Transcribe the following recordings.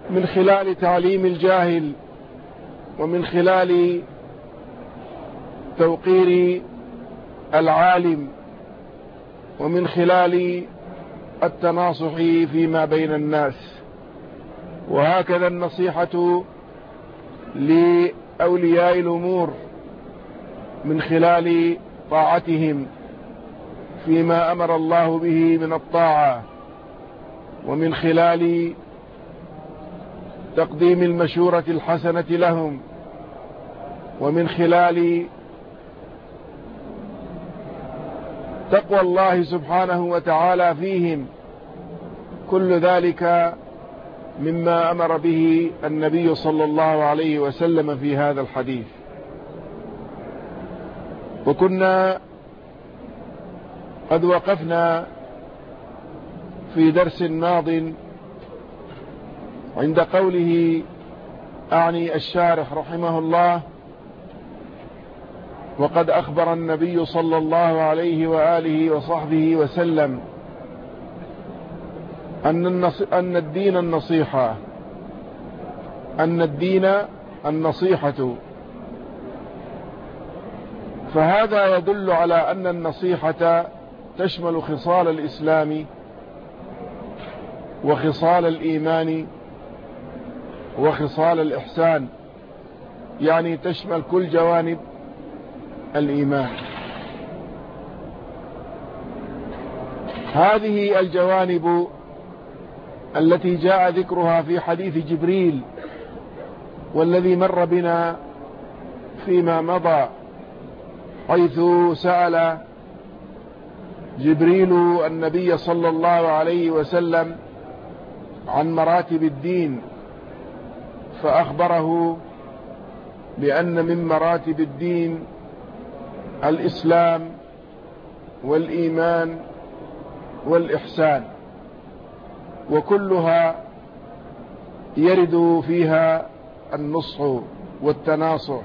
من خلال تعليم الجاهل، ومن خلال توقير العالم، ومن خلال التناصح فيما بين الناس. وهكذا النصيحة لأولياء الأمور من خلال طاعتهم فيما أمر الله به من الطاعة، ومن خلال تقديم المشورة الحسنة لهم، ومن خلال تقوى الله سبحانه وتعالى فيهم. كل ذلك مما أمر به النبي صلى الله عليه وسلم في هذا الحديث. وكنا قد وقفنا في درس ماض عند قوله، أعني الشارح رحمه الله: وقد أخبر النبي صلى الله عليه وآله وصحبه وسلم أن الدين النصيحة، أن الدين النصيحة. فهذا يدل على أن النصيحة تشمل خصال الإسلام وخصال الإيمان وخصال الإحسان، يعني تشمل كل جوانب الإيمان. هذه الجوانب التي جاء ذكرها في حديث جبريل والذي مر بنا فيما مضى، حيث سأل جبريل النبي صلى الله عليه وسلم عن مراتب الدين، فأخبره بأن من مراتب الدين الإسلام والإيمان والإحسان، وكلها يرد فيها النصح والتناصح.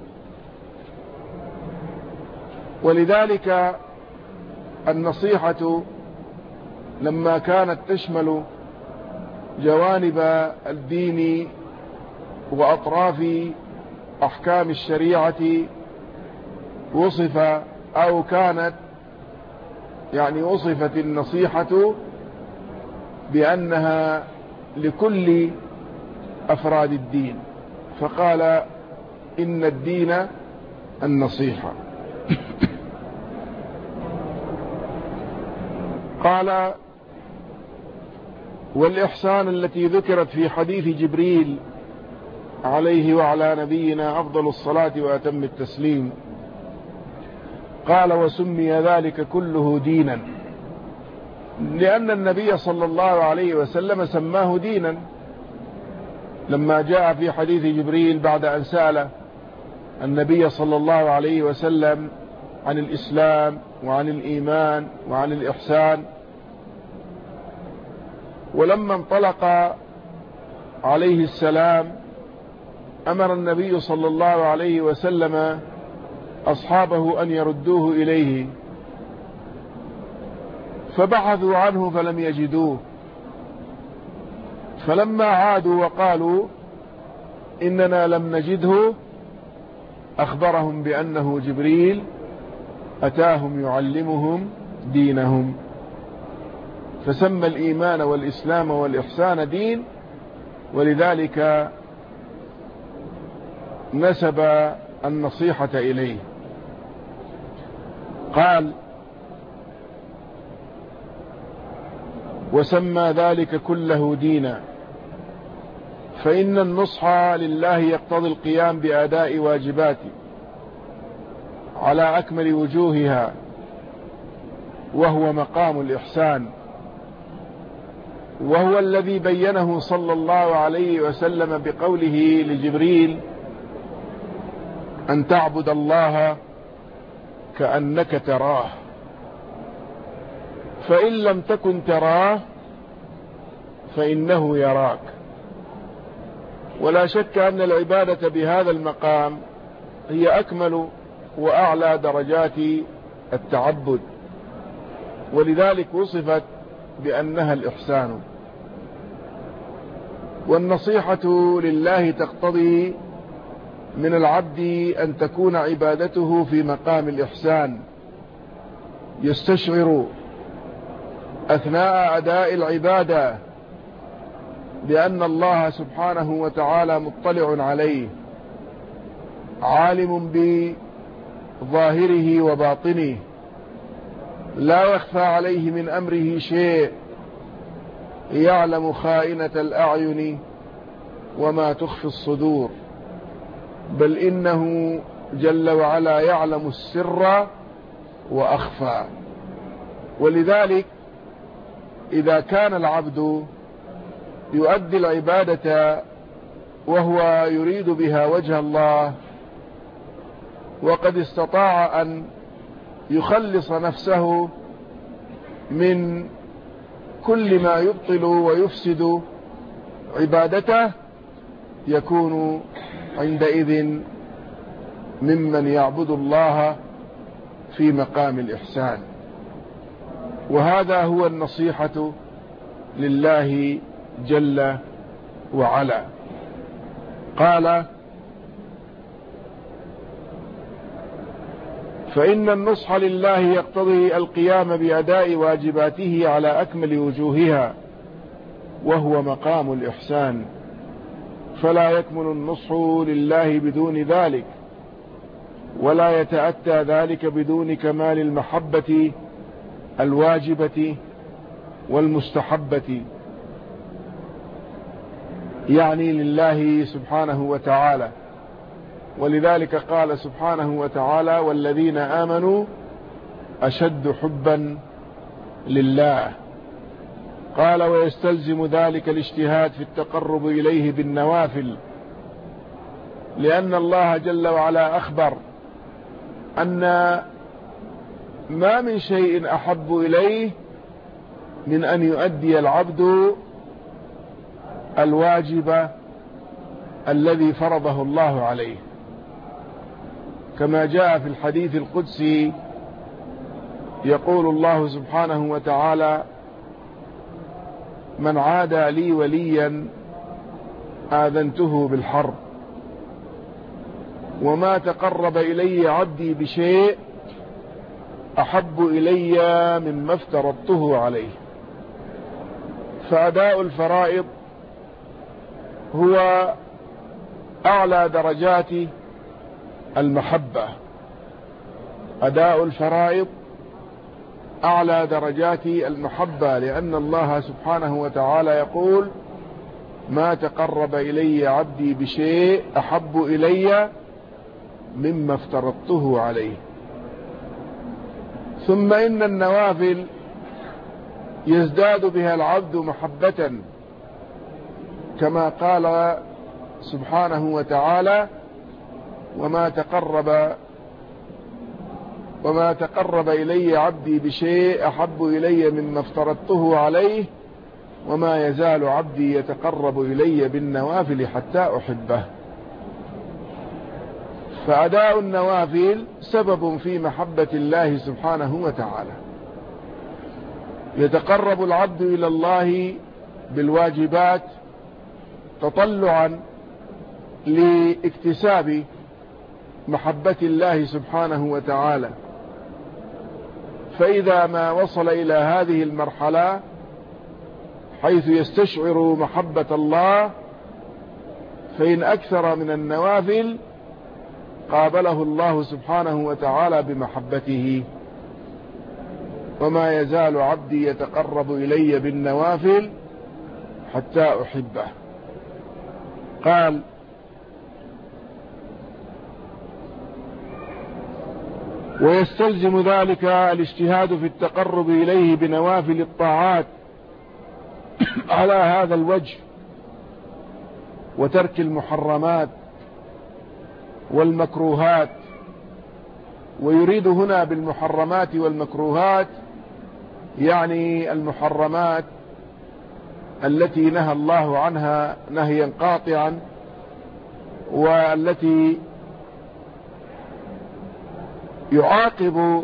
ولذلك النصيحة لما كانت تشمل جوانب الدين وأطراف أحكام الشريعة، وصف أو كانت يعني وصفت النصيحة بأنها لكل أفراد الدين، فقال إن الدين النصيحة. قال: والإحسان التي ذكرت في حديث جبريل عليه وعلى نبينا أفضل الصلاة وأتم التسليم، قال: وسمي ذلك كله دينا، لأن النبي صلى الله عليه وسلم سماه دينا لما جاء في حديث جبريل بعد أن سأل النبي صلى الله عليه وسلم عن الإسلام وعن الإيمان وعن الإحسان. ولما انطلق عليه السلام أمر النبي صلى الله عليه وسلم أصحابه أن يردوه إليه، فبحثوا عنه فلم يجدوه، فلما عادوا وقالوا إننا لم نجده أخبرهم بأنه جبريل أتاهم يعلمهم دينهم، فسمى الإيمان والإسلام والإحسان دين، ولذلك نسب النصيحة إليه. قال: وسمى ذلك كله دينا، فإن النصح لله يقتضي القيام بأداء واجباته على أكمل وجوهها، وهو مقام الإحسان، وهو الذي بينه صلى الله عليه وسلم بقوله لجبريل: أن تعبد الله كأنك تراه، فإن لم تكن تراه فإنه يراك. ولا شك أن العبادة بهذا المقام هي أكمل وأعلى درجات التعبد، ولذلك وصفت بأنها الإحسان. والنصيحة لله تقتضي من العبد أن تكون عبادته في مقام الإحسان، يستشعر أثناء أداء العبادة بأن الله سبحانه وتعالى مطلع عليه، عالم بظاهره وباطنه، لا يخفى عليه من أمره شيء، يعلم خائنة الأعين وما تخفي الصدور، بل إنه جل وعلا يعلم السر وأخفى. ولذلك إذا كان العبد يؤدي العبادة وهو يريد بها وجه الله، وقد استطاع أن يخلص نفسه من كل ما يبطل ويفسد عبادته، يكون عندئذ ممن يعبد الله في مقام الإحسان. وهذا هو النصيحة لله جل وعلا. قال: فإن النصح لله يقتضي القيام بأداء واجباته على أكمل وجوهها، وهو مقام الإحسان، فلا يكمل النصح لله بدون ذلك، ولا يتأتى ذلك بدون كمال المحبة الواجبة والمستحبة، يعني لله سبحانه وتعالى. ولذلك قال سبحانه وتعالى: والذين آمنوا أشد حبا لله. قال: ويستلزم ذلك الاجتهاد في التقرب إليه بالنوافل، لأن الله جل وعلا أخبر أن ما من شيء أحب إليه من أن يؤدي العبد الواجب الذي فرضه الله عليه، كما جاء في الحديث القدسي، يقول الله سبحانه وتعالى: من عادى لي وليا آذنته بالحرب، وما تقرب إلي عبدي بشيء أحب إلي مما افترضته عليه. فأداء الفرائض هو أعلى درجات المحبة، أداء الفرائض أعلى درجات المحبة، لأن الله سبحانه وتعالى يقول: ما تقرب إلي عبدي بشيء أحب إلي مما افترضته عليه. ثم إن النوافل يزداد بها العبد محبة، كما قال سبحانه وتعالى: وما تقرب إلي عبدي بشيء أحب إلي مما افترضته عليه، وما يزال عبدي يتقرب إلي بالنوافل حتى أحبه. فأداء النوافل سبب في محبة الله سبحانه وتعالى. يتقرب العبد إلى الله بالواجبات تطلعا لاكتساب محبة الله سبحانه وتعالى، فإذا ما وصل إلى هذه المرحلة حيث يستشعر محبة الله، فإن أكثر من النوافل قابله الله سبحانه وتعالى بمحبته. وما يزال عبدي يتقرب إلي بالنوافل حتى أحبه. قال: ويستلزم ذلك الاجتهاد في التقرب إليه بنوافل الطاعات على هذا الوجه، وترك المحرمات والمكروهات. ويريد هنا بالمحرمات والمكروهات يعني المحرمات التي نهى الله عنها نهيا قاطعا، والتي يعاقب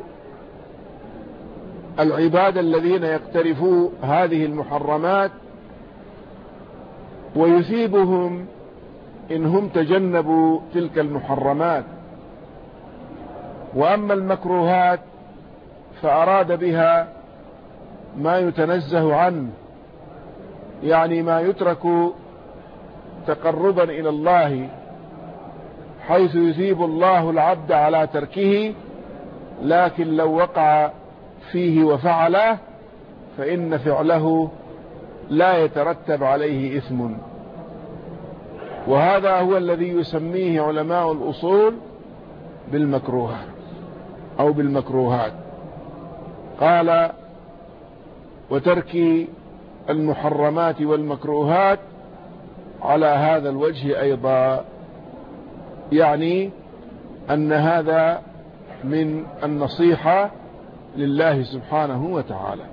العباد الذين يقترفوا هذه المحرمات ويثيبهم إن هم تجنبوا تلك المحرمات. وأما المكروهات فأراد بها ما يتنزه عنه، يعني ما يترك تقربا إلى الله، حيث يثيب الله العبد على تركه، لكن لو وقع فيه وفعله فإن فعله لا يترتب عليه إثم. وهذا هو الذي يسميه علماء الأصول بالمكروه أو بالمكروهات. قال: وترك المحرمات والمكروهات على هذا الوجه أيضا، يعني أن هذا من النصيحة لله سبحانه وتعالى.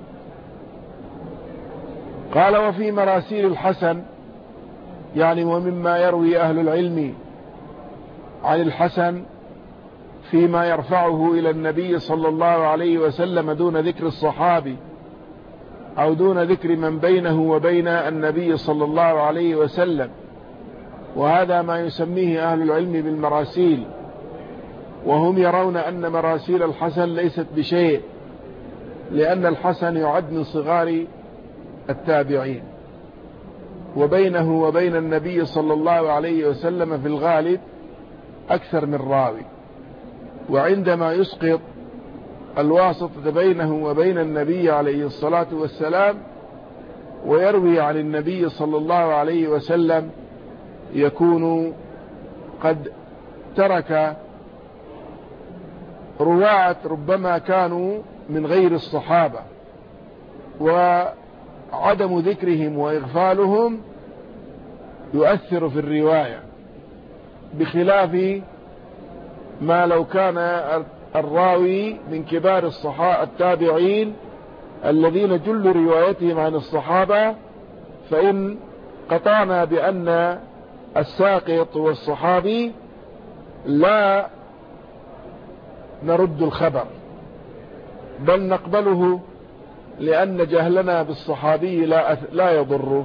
قال: وفي مراسيل الحسن، يعني ومما يروي أهل العلم عن الحسن فيما يرفعه إلى النبي صلى الله عليه وسلم دون ذكر الصحابي أو دون ذكر من بينه وبين النبي صلى الله عليه وسلم، وهذا ما يسميه أهل العلم بالمراسيل. وهم يرون أن مراسيل الحسن ليست بشيء، لأن الحسن يعد من صغار التابعين، وبينه وبين النبي صلى الله عليه وسلم في الغالب أكثر من راوي. وعندما يسقط الواسطة بينه وبين النبي عليه الصلاة والسلام ويروي عن النبي صلى الله عليه وسلم، يكون قد ترك رواة ربما كانوا من غير الصحابة، وعدم ذكرهم وإغفالهم يؤثر في الرواية، بخلاف ما لو كان الراوي من كبار التابعين الذين جل روايتهم عن الصحابة، فإن قطعنا بأن الساقط والصحابي لا نرد الخبر، بل نقبله، لأن جهلنا بالصحابي لا يضره،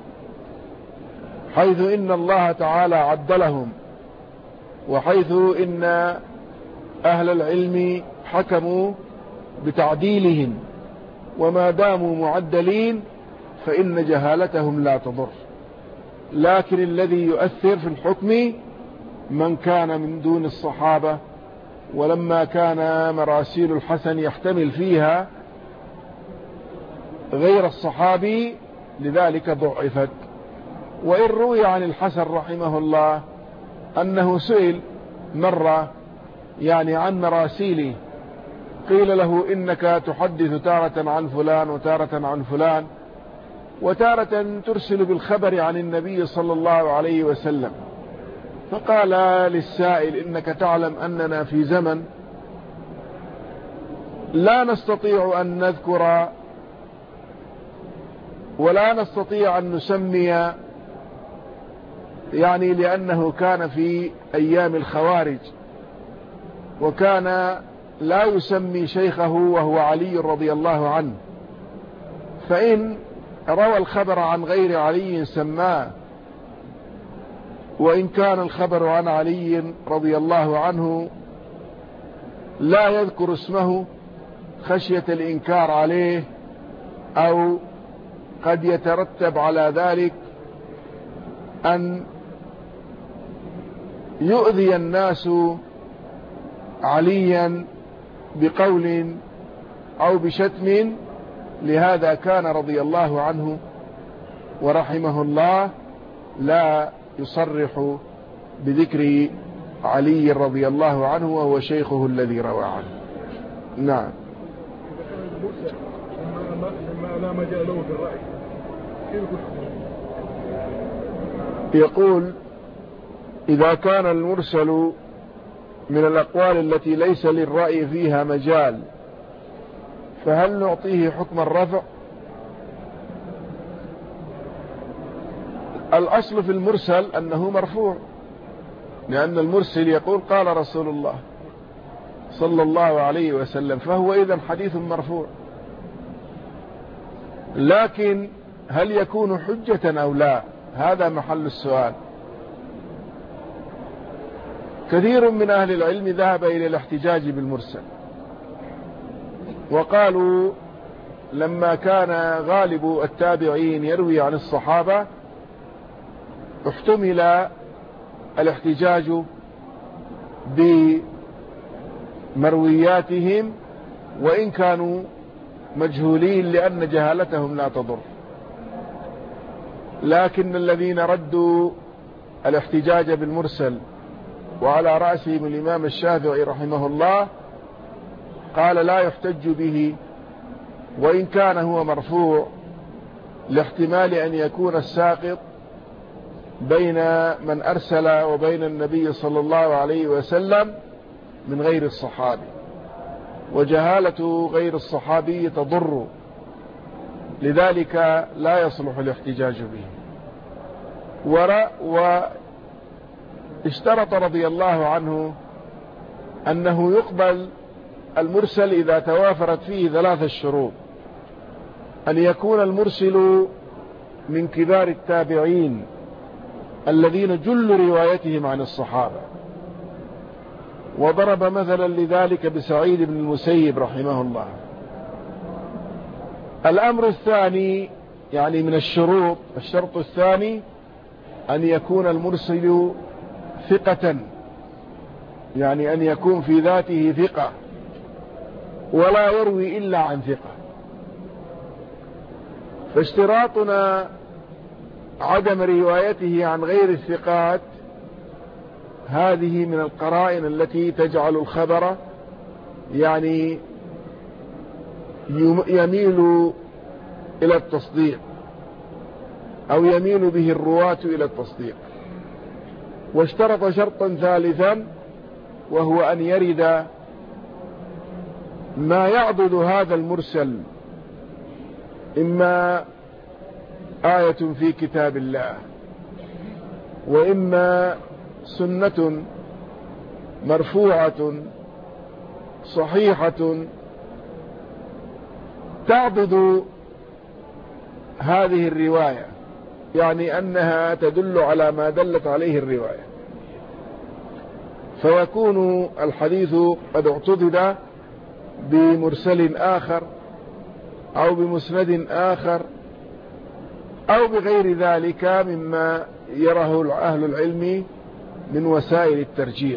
حيث إن الله تعالى عدلهم، وحيث إن أهل العلم حكموا بتعديلهم، وما داموا معدلين فإن جهالتهم لا تضر. لكن الذي يؤثر في الحكم من كان من دون الصحابة، ولما كان مراسيل الحسن يحتمل فيها غير الصحابي لذلك ضعفت. وإن روي عن الحسن رحمه الله أنه سئل مرة يعني عن مراسيله، قيل له: إنك تحدث تارة عن فلان وتارة عن فلان، وتارة ترسل بالخبر عن النبي صلى الله عليه وسلم. فقال للسائل: إنك تعلم أننا في زمن لا نستطيع أن نذكر ولا نستطيع أن نسمي، يعني لأنه كان في أيام الخوارج، وكان لا يسمي شيخه وهو علي رضي الله عنه، فإن روى الخبر عن غير علي سماه، وإن كان الخبر عن علي رضي الله عنه لا يذكر اسمه خشية الإنكار عليه، أو قد يترتب على ذلك أن يؤذي الناس عليا بقول أو بشتم. لهذا كان رضي الله عنه ورحمه الله لا يصرح بذكر علي رضي الله عنه وهو شيخه الذي روى عنه. نعم. لا مجال له بالرأي. يقول: إذا كان المرسل من الأقوال التي ليس للرأي فيها مجال، فهل نعطيه حكم الرفع؟ الأصل في المرسل أنه مرفوع، لأن المرسل يقول: قال رسول الله صلى الله عليه وسلم، فهو إذن حديث مرفوع. لكن هل يكون حجة أو لا؟ هذا محل السؤال. كثير من أهل العلم ذهب إلى الاحتجاج بالمرسل، وقالوا لما كان غالب التابعين يروي عن الصحابة احتمل الاحتجاج بمروياتهم وإن كانوا مجهولين، لأن جهالتهم لا تضر. لكن الذين ردوا الاحتجاج بالمرسل وعلى رأسهم الإمام الشافعي رحمه الله قال لا يحتج به وإن كان هو مرفوع، لاحتمال أن يكون الساقط بين من أرسل وبين النبي صلى الله عليه وسلم من غير الصحابي، وجهالة غير الصحابي تضر، لذلك لا يصلح الاحتجاج به. واشترط رضي الله عنه أنه يقبل المرسل إذا توافرت فيه 3 شروط: أن يكون المرسل من كبار التابعين الذين جل روايتهم عن الصحابة، وضرب مثلا لذلك بسعيد بن المسيب رحمه الله. الأمر الثاني يعني من الشروط، الشرط الثاني أن يكون المرسل ثقة، يعني أن يكون في ذاته ثقة ولا يروي إلا عن ثقة. فاشتراطنا عدم روايته عن غير الثقات هذه من القرائن التي تجعل الخبر يعني يميل إلى التصديق أو يميل به الرواة إلى التصديق. واشترط شرطا ثالثا وهو أن يرد ما يعضد هذا المرسل، إما آية في كتاب الله وإما سنة مرفوعة صحيحة تعضد هذه الرواية، يعني أنها تدل على ما دلت عليه الرواية، فيكون الحديث قد اعتضد بمرسل آخر أو بمسند آخر أو بغير ذلك مما يره أهل العلم من وسائل الترجيح.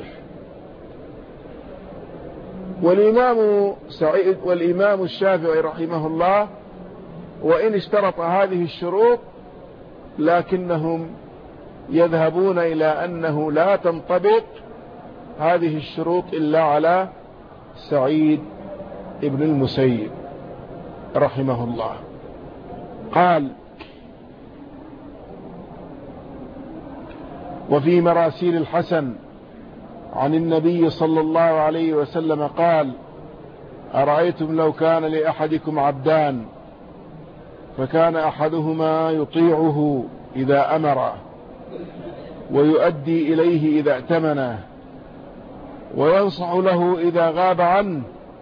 والإمام الشافعي رحمه الله وإن اشترط هذه الشروط لكنهم يذهبون إلى أنه لا تنطبق هذه الشروط إلا على سعيد ابن المسيب رحمه الله. قال: وفي مراسيل الحسن عن النبي صلى الله عليه وسلم قال: أرأيتم لو كان لأحدكم عبدان فكان أحدهما يطيعه إذا أمر ويؤدي إليه إذا ائتمنه وينصح له إذا غاب عنه،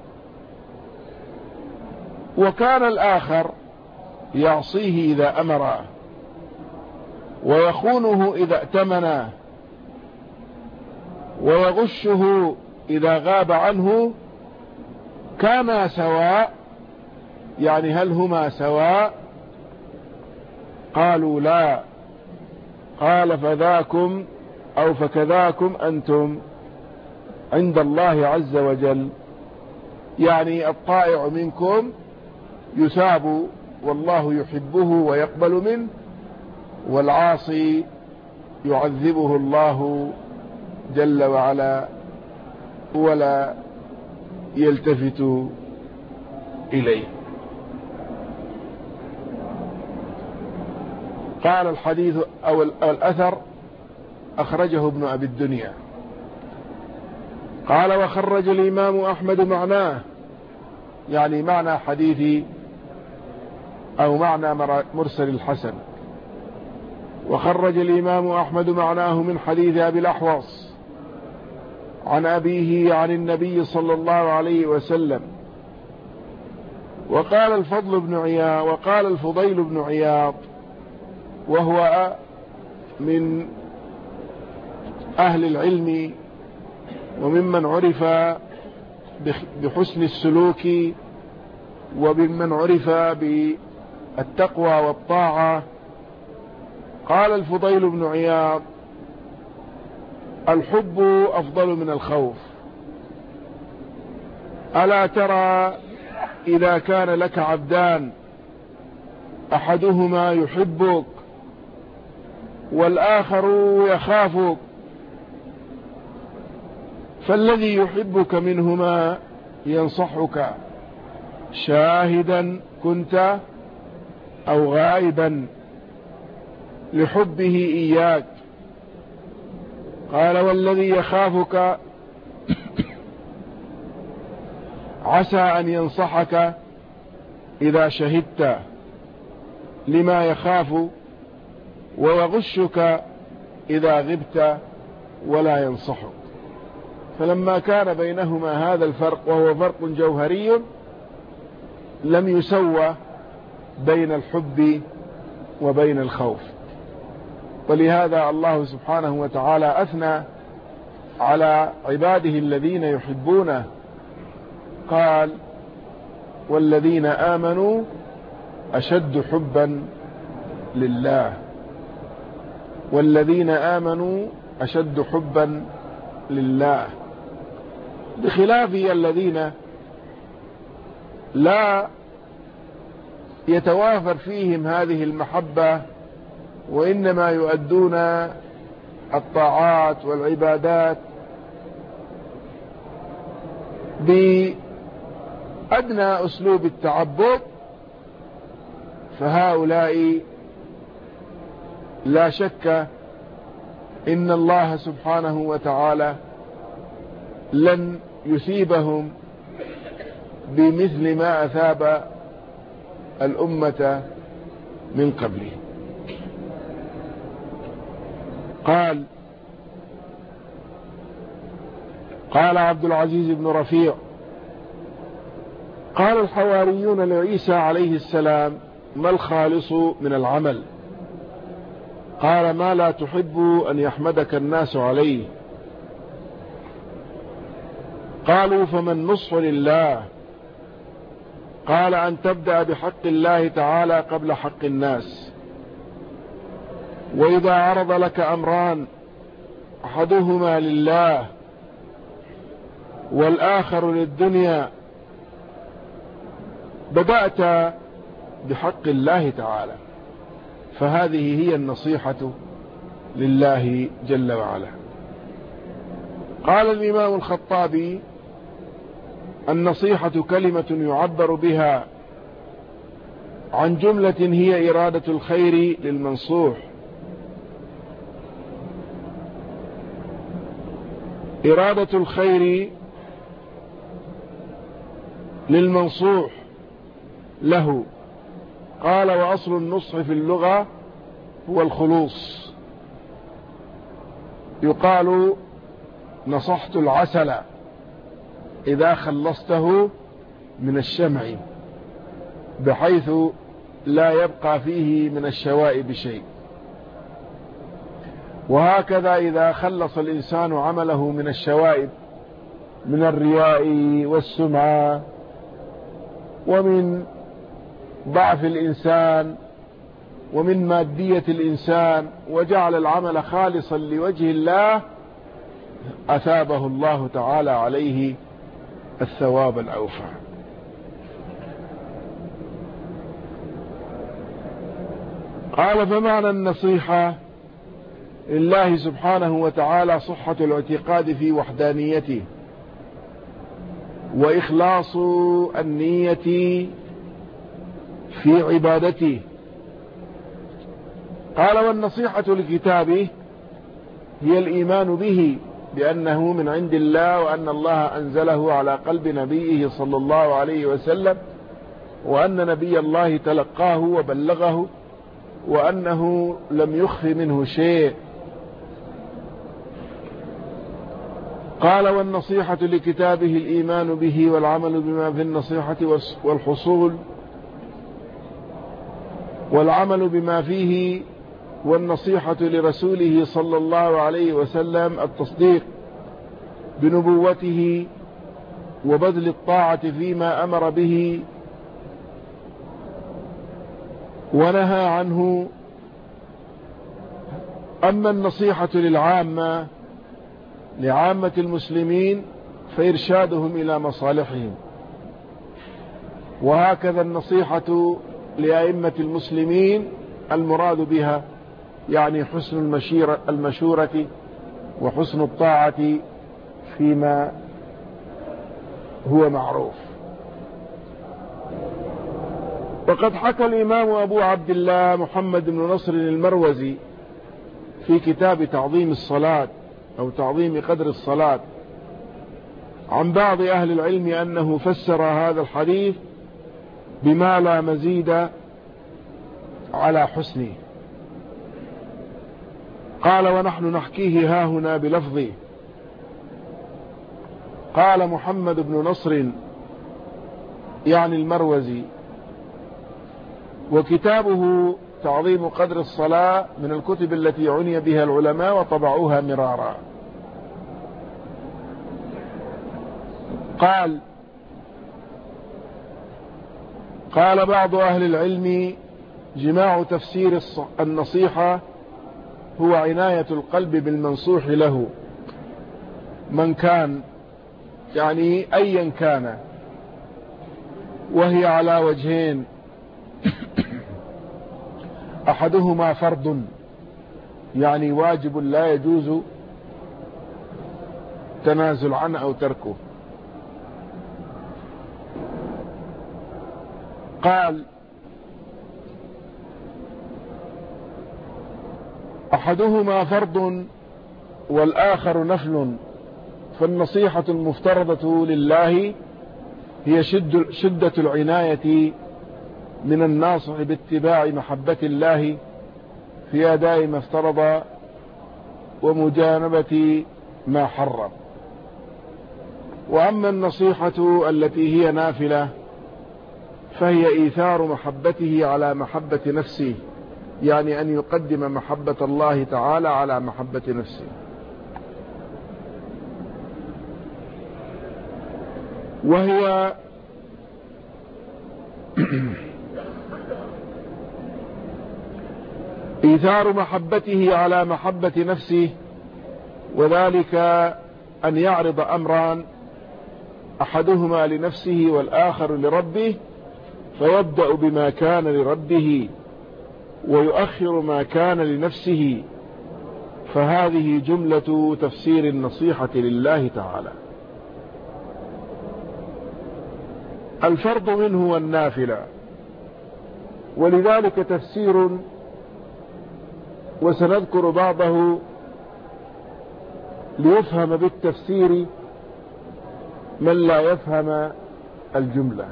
وكان الآخر يعصيه إذا أمر ويخونه إذا ائتمنه ويغشه إذا غاب عنه، كانا سواء، يعني هل هما سواء؟ قالوا لا. قال: فذاكم أو فكذاكم أنتم عند الله عز وجل، يعني الطائع منكم يثاب والله يحبه ويقبل منه، والعاصي يعذبه الله جل وعلا ولا يلتفت إليه. قال: الحديث أو الأثر أخرجه ابن أبي الدنيا. قال: وخرج الإمام أحمد معناه، يعني معنى حديث أو معنى مرسل الحسن. وخرج الإمام أحمد معناه من حديث أبي الأحوص عن أبيه عن النبي صلى الله عليه وسلم. وقال الفضيل بن عياض وهو من أهل العلم وممن عرف بحسن السلوك وممن عرف بالتقوى والطاعة. قال الفضيل بن عياض: الحب أفضل من الخوف. ألا ترى إذا كان لك عبدان أحدهما يحبك والآخر يخافك، فالذي يحبك منهما ينصحك شاهدا كنت أو غائبا لحبه إياك. قال: والذي يخافك عسى أن ينصحك إذا شهدت لما يخاف، ويغشك إذا غبت ولا ينصحك. فلما كان بينهما هذا الفرق وهو فرق جوهري لم يسوى بين الحب وبين الخوف. ولهذا الله سبحانه وتعالى أثنى على عباده الذين يحبونه، قال: والذين آمنوا أشد حبا لله. والذين آمنوا أشد حبا لله، بخلاف الذين لا يتوافر فيهم هذه المحبة، وإنما يؤدون الطاعات والعبادات بأدنى أسلوب التعبد، فهؤلاء لا شك إن الله سبحانه وتعالى لن يثيبهم بمثل ما أثاب الأمة من قبله. قال عبد العزيز بن رفيع: قال الحواريون لعيسى عليه السلام: ما الخالص من العمل؟ قال: ما لا تحب أن يحمدك الناس عليه. قالوا: فما النصح لله؟ قال: أن تبدأ بحق الله تعالى قبل حق الناس. وإذا عرض لك أمران أحدهما لله والآخر للدنيا بدأت بحق الله تعالى، فهذه هي النصيحة لله جل وعلا. قال الإمام الخطابي: النصيحة كلمة يعبر بها عن جملة هي إرادة الخير للمنصوح. إرادة الخير للمنصوح له. قال: وأصل النصح في اللغة هو الخلوص. يقال: نصحت العسل إذا خلصته من الشمع، بحيث لا يبقى فيه من الشوائب شيء. وهكذا إذا خلص الإنسان عمله من الشوائب، من الرياء والسمعة ومن ضعف الإنسان ومن مادية الإنسان، وجعل العمل خالصا لوجه الله، أثابه الله تعالى عليه الثواب الأوفى. قال: فمعنى النصيحة لله سبحانه وتعالى صحة الاعتقاد في وحدانيته وإخلاص النية في عبادته. قال: والنصيحة لكتابه هي الإيمان به بأنه من عند الله، وأن الله أنزله على قلب نبيه صلى الله عليه وسلم، وأن نبي الله تلقاه وبلغه، وأنه لم يخف منه شيء. قال: والنصيحة لكتابه الإيمان به والعمل بما في النصيحة والحصول والعمل بما فيه والنصيحة لرسوله صلى الله عليه وسلم التصديق بنبوته وبذل الطاعة فيما أمر به ونهى عنه. أما النصيحة لعامة المسلمين فإرشادهم إلى مصالحهم، وهكذا النصيحة لأئمة المسلمين المراد بها يعني حسن المشورة وحسن الطاعة فيما هو معروف. وقد حكى الإمام أبو عبد الله محمد بن نصر المروزي في كتاب تعظيم الصلاة أو تعظيم قدر الصلاة عن بعض أهل العلم أنه فسر هذا الحديث بما لا مزيد على حسنه. قال: ونحن نحكيه هاهنا بلفظه. قال محمد بن نصر يعني المروزي: وكتابه تعظيم قدر الصلاة من الكتب التي عني بها العلماء وطبعوها مرارا. قال بعض أهل العلم: جماع تفسير النصيحة هو عناية القلب بالمنصوح له من كان، يعني أيا كان، وهي على وجهين: أحدهما فرض يعني واجب لا يجوز تنازل عنه أو تركه. قال: أحدهما فرض والآخر نفل، فالنصيحة المفترضة لله هي شدة العناية من الناصح باتباع محبة الله في أداء ما افترض ومجانبة ما حرم. وأما النصيحة التي هي نافلة فهي إيثار محبته على محبة نفسه، يعني أن يقدم محبة الله تعالى على محبة نفسه. وهي إيثار محبته على محبة نفسه، وذلك أن يعرض أمران أحدهما لنفسه والآخر لربه، فيبدأ بما كان لربه ويؤخر ما كان لنفسه، فهذه جملة تفسير النصيحة لله تعالى. الفرض منه والنافلة، ولذلك تفسير وسنذكر بعضه ليفهم بالتفسير من لا يفهم الجملة.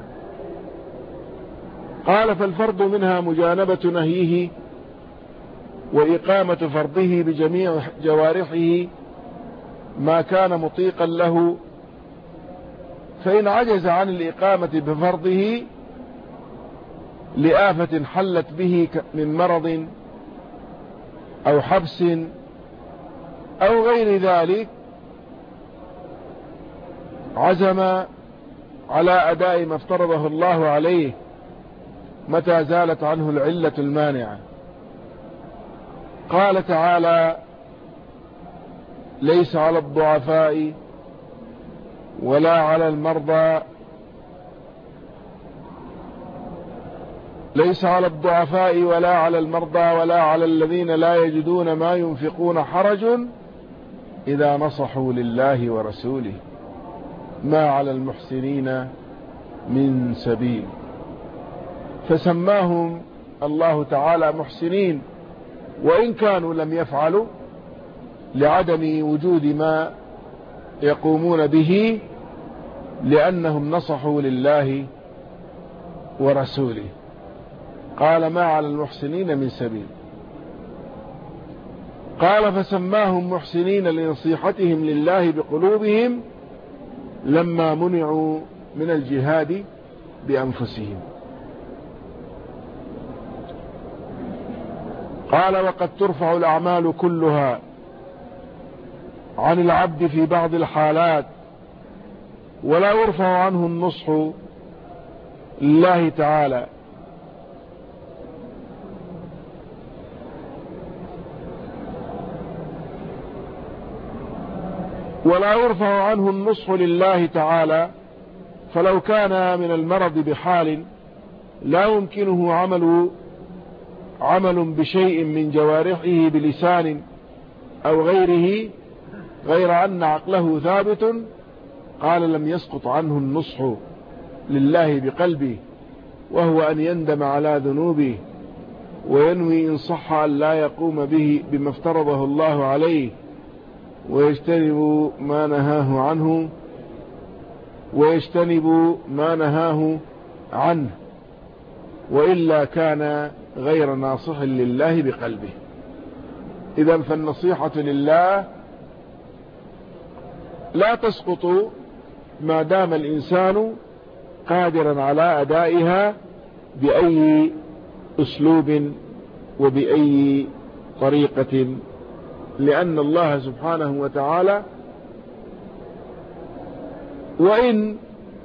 قال: فالفرض منها مجانبة نهيه وإقامة فرضه بجميع جوارحه ما كان مطيقا له، فإن عجز عن الإقامة بفرضه لآفة حلت به من مرض أو حبس أو غير ذلك عزم على أداء ما افترضه الله عليه متى زالت عنه العلة المانعة. قال تعالى: ليس على الضعفاء ولا على المرضى ولا على الذين لا يجدون ما ينفقون حرج إذا نصحوا لله ورسوله ما على المحسنين من سبيل. فسماهم الله تعالى محسنين وإن كانوا لم يفعلوا لعدم وجود ما يقومون به، لأنهم نصحوا لله ورسوله. قال: ما على المحسنين من سبيل. قال: فسماهم محسنين لنصيحتهم لله بقلوبهم لما منعوا من الجهاد بأنفسهم. قال وقد ترفع الأعمال كلها عن العبد في بعض الحالات ولا يرفع عنه النصح لله تعالى. ولا يرفع عنه النصح لله تعالى، فلو كان من المرض بحال لا يمكنه عمل بشيء من جوارحه بلسان أو غيره غير أن عقله ثابت، قال لم يسقط عنه النصح لله بقلبه، وهو أن يندم على ذنوبه وينوي إن صح أن لا يقوم به بما افترضه الله عليه، ويجتنب ما نهاه عنه، وإلا كان غير ناصح لله بقلبه. إذن فالنصيحة لله لا تسقط ما دام الإنسان قادرا على أدائها بأي أسلوب وبأي طريقة، لأن الله سبحانه وتعالى وإن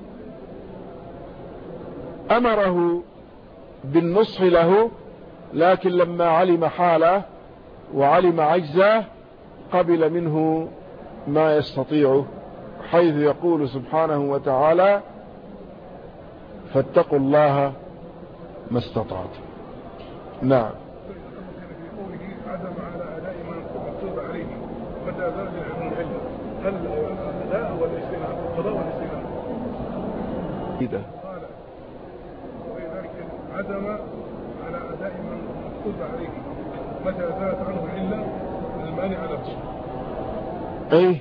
أمره بالنصح له، لكن لما علم حاله وعلم عجزه قبل منه ما يستطيعه، حيث يقول سبحانه وتعالى فاتقوا الله ما استطعتم. نعم. عدم على أداء ما مكتوب عليه متى زاد عن العلم، هل الأداء والاجتناب القضاء والاجتناب؟ إذا قال ولكن عدم على أداء ما مكتوب عليه متى زادت عنه العلة المانع له. أي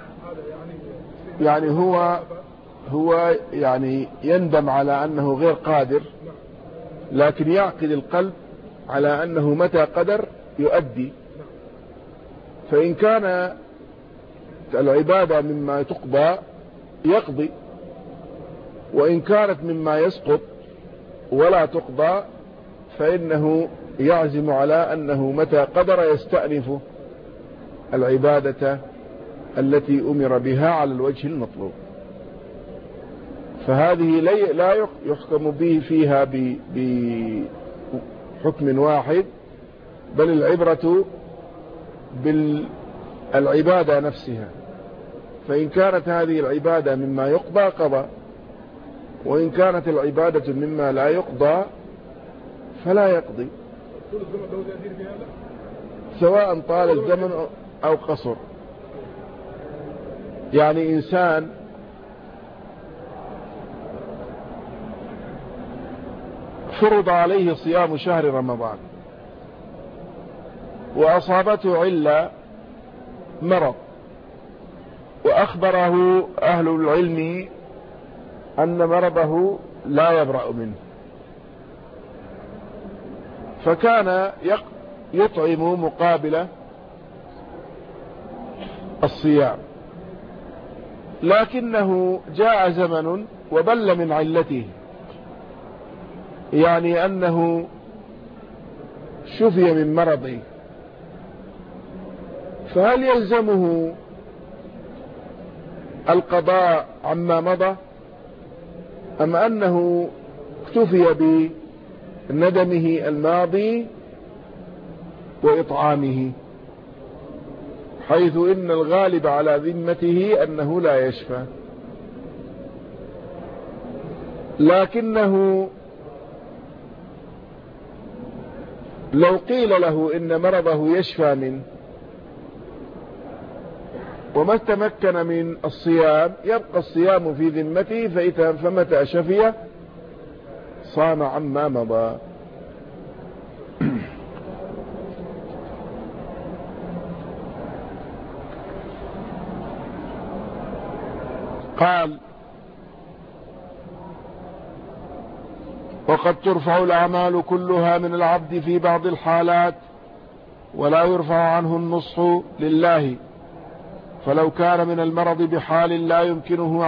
يعني هو يعني يندم على أنه غير قادر، لكن يعقد القلب على أنه متى قدر يؤدي. فإن كان العبادة مما تقضى يقضي، وإن كانت مما يسقط ولا تقضى فإنه يعزم على أنه متى قدر يستأنف العبادة التي أمر بها على الوجه المطلوب. فهذه لا يحكم به فيها بحكم واحد، بل العبرة بالعبادة نفسها. فإن كانت هذه العبادة مما يقضى قضى، وإن كانت العبادة مما لا يقضى فلا يقضي، سواء طال الزمن أو قصر. يعني إنسان فرض عليه صيام شهر رمضان وأصابته علة مرض، وأخبره أهل العلم أن مرضه لا يبرأ منه، فكان يطعم مقابل الصيام، لكنه جاء زمن وبل من علته، يعني أنه شفي من مرضه، فهل يلزمه القضاء عما مضى، أم أنه اكتفي بندمه الماضي وإطعامه، حيث إن الغالب على ذمته أنه لا يشفى، لكنه لو قيل له إن مرضه يشفى منه وما تمكن من الصيام يبقى الصيام في ذمته، فمتى شفي صام عما مضى. قال وقد ترفع الأعمال كلها من العبد في بعض الحالات ولا يرفع عنه النصح لله، فلو كان من المرض بحال لا يمكنه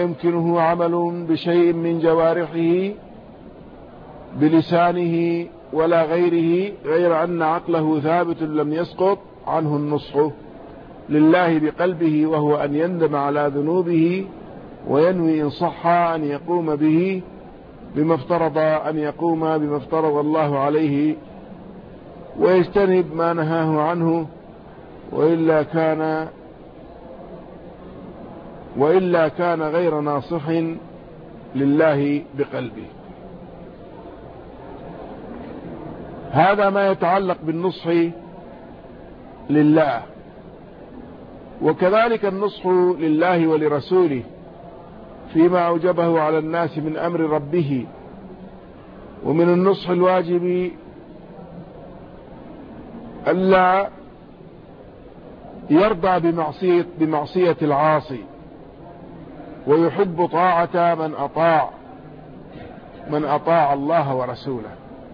عمل بشيء من جوارحه بلسانه ولا غيره، غير أن عقله ثابت لم يسقط عنه النصح لله بقلبه، وهو أن يندم على ذنوبه وينوي إن صح أن يقوم به بما افترض أن يقوم بما افترض الله عليه، ويجتنب ما نهاه عنه، وإلا كان غير ناصح لله بقلبه. هذا ما يتعلق بالنصح لله. وكذلك النصح لله ولرسوله فيما أوجبه على الناس من أمر ربه. ومن النصح الواجب ألا يرضى بمعصية العاصي، ويحب طاعة من أطاع الله ورسوله،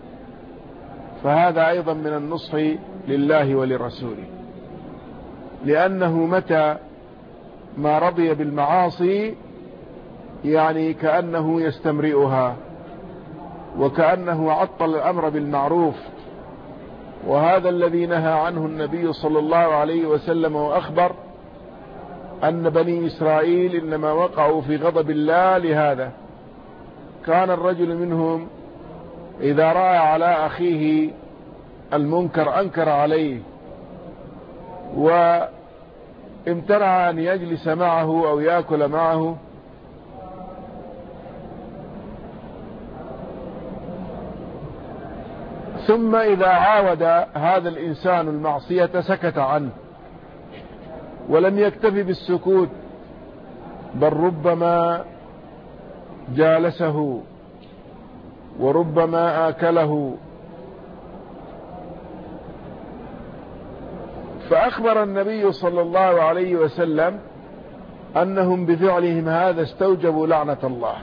فهذا أيضا من النصح لله ولرسوله، لأنه متى ما رضي بالمعاصي يعني كأنه يستمرئها، وكأنه عطل الأمر بالمعروف. وهذا الذي نهى عنه النبي صلى الله عليه وسلم، وأخبر أن بني إسرائيل إنما وقعوا في غضب الله لهذا. كان الرجل منهم إذا رأى على أخيه المنكر أنكر عليه، وامتنع أن يجلس معه أو يأكل معه، ثم إذا عاود هذا الإنسان المعصية سكت عنه، ولم يكتفي بالسكوت، بل ربما جالسه وربما آكله. فأخبر النبي صلى الله عليه وسلم أنهم بفعلهم هذا استوجبوا لعنة الله،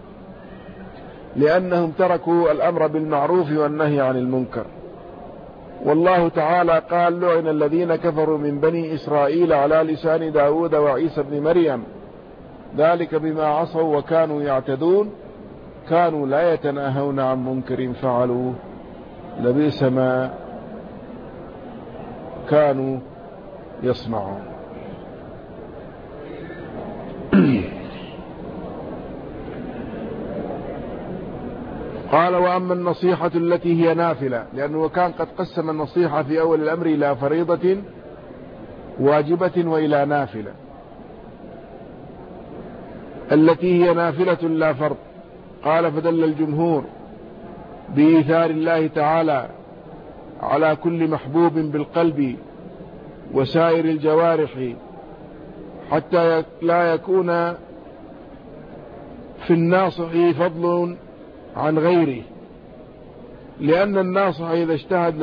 لأنهم تركوا الأمر بالمعروف والنهي عن المنكر. والله تعالى قال: لعن الذين كفروا من بني إسرائيل على لسان داود وعيسى بن مريم ذلك بما عصوا وكانوا يعتدون كانوا لا يتناهون عن منكر فعلوه لبئس ما كانوا يصنعون. قال: وأما النصيحة التي هي نافلة، لأنه كان قد قسم النصيحة في أول الأمر إلى فريضة واجبة وإلى نافلة. التي هي نافلة لا فرض، قال: فدل الجمهور بإيثار الله تعالى على كل محبوب بالقلب وسائر الجوارح، حتى لا يكون في الناصح فضل عن غيره، لأن الناصح إذا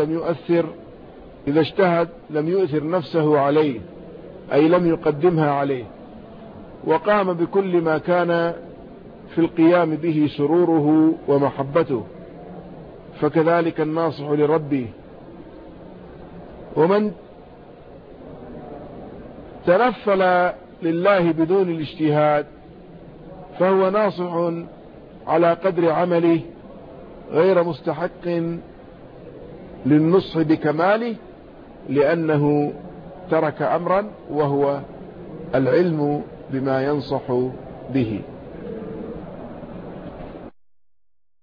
اجتهد لم يؤثر نفسه عليه، أي لم يقدمها عليه، وقام بكل ما كان في القيام به سروره ومحبته، فكذلك الناصح لربه. ومن تنفل لله بدون الاجتهاد فهو ناصح على قدر عمله، غير مستحق للنصح بكماله، لأنه ترك أمرا وهو العلم بما ينصح به.